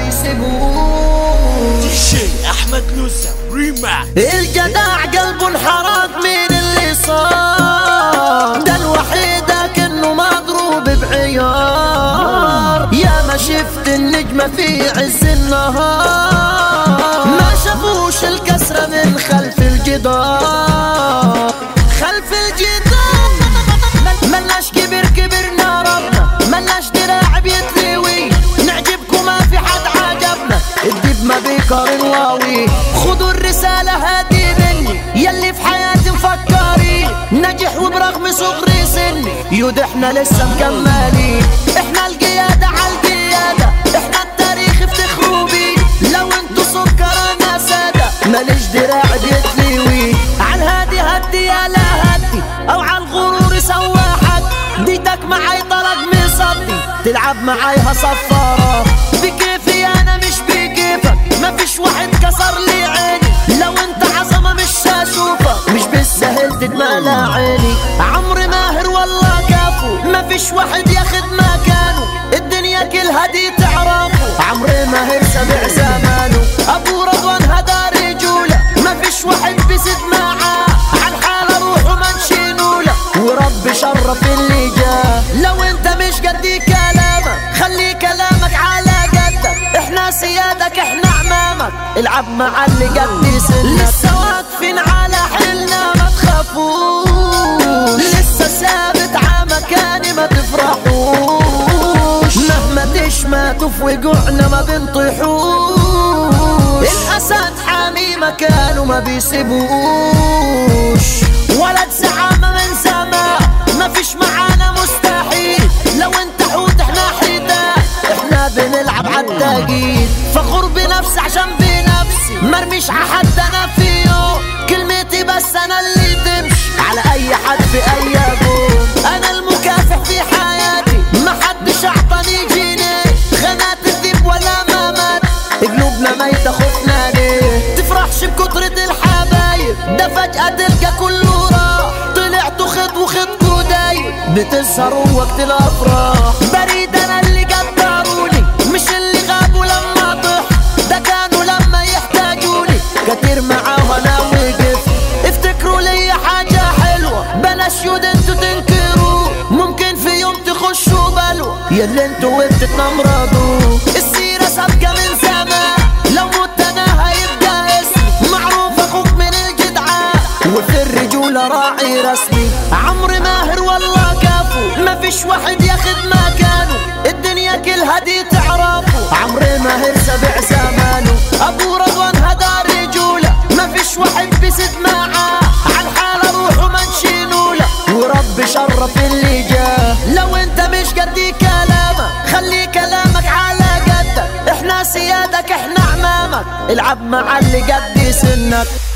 بيسيبوش. شي احمد نوسة ريماكس. الجدع قلبه انحرق من اللي صار، ده الوحيد كأنه مضروب بعيار. يا ما شفت النجمة في عز النهار، ما شافوش الكسرة من خلف الجدار. خلف الجدار ملناش كبر كبرنا ربنا، ملناش دراع بيتلوي، نعجبكم ما في حد عجبنا، الدب ما بيقارن واوي. خدوا الرسالة هادي مني يلي في حياتي مفكرين، نجح وبرغم صغري سني يود احنا لسه مكملين. احنا القيادة عالقيادة، احنا التاريخ افتخروا بيه، لو انتو سكر انا سادة، ماليش دراع بيتلوي. عالهادي هدي يا لا هدي، او عالغرور سوا حد، ديتك معاي طلق مصدي، تلعب معاي هصفارة. بكيفي انا مش بكيفك، مفيش واحد كسر لي عيني، لو انت عظمة مش هشوفك، مش بالسهل تتمالى عيني. عمري ماهر والله كافو، مفيش واحد ياخد مكانه، الدنيا كلها دي تعرفه. عمري ماهر سبع زمانه، ابو رضوان هدا رجولة، مفيش واحد بيسد معاه، عالحالة روحه منشينوله، ورب شرف اللي جاه. لو انت مش قدي كلامك خلي كلامك على قدك، احنا سيادك احنا عمامك، العب مع اللي قد سنك. لسه واقفين على حيلنا ما تخافوش، لسه ثابت ع مكاني ما تفرحوش، مهما تشماتوا في وقوعنا ما بنطيحوش. الاسد حامي مكانه ما بيسيبوش، ولد زعامة من زمان ما فيش معانا مستحيل، لو انت حوت احنا حيدان، احنا بنلعب عالتاقيل. فخور بنفسي عشان بنفسي، مرميش عحد انا في يوم، كلمتي بس انا اللي تمشي على اي حد في اي جون. انا المكافح في حياتي، ما حدش اعطاني جنيه، خانات الذئب ولا ما مات، قلوبنا ميتة خوفنا ليه. تفرحش بكترة الحبايب، ده فجأة تلقى كله راح، طلعتوا خد وخدكوا دايب، بتسهروا وقت الافراح. بريد انا اللي قدروني، مش اللي غابوا لما طح، ده كانوا لما يحتاجوني كتير معاه انا وقف. افتكروا لي حاجة حلوة، بلاش يود انتوا تنكروا، ممكن في يوم تخشوا بلوى ياللي انتوا وبتتنمرضوا. السيرة سابقة من زمان، لو مت انا هيبقى اسمي معروف، اخوك من الجدعان، وفي الرجولة راعي رسمي. عمري ماهر والله كافو، مفيش واحد ياخد مكانه، الدنيا كلها دي تعرفه. عمري ماهر سبع زمانه، ابو رضوان هدا رجولة، مفيش واحد بيسد معاه، عالحالة روحه منشينوله، ورب شرف اللي جاه. لو انت مش قدي كلامك خلي كلامك على قدك، احنا سيادك احنا عمامك، العب مع اللي قد سنك.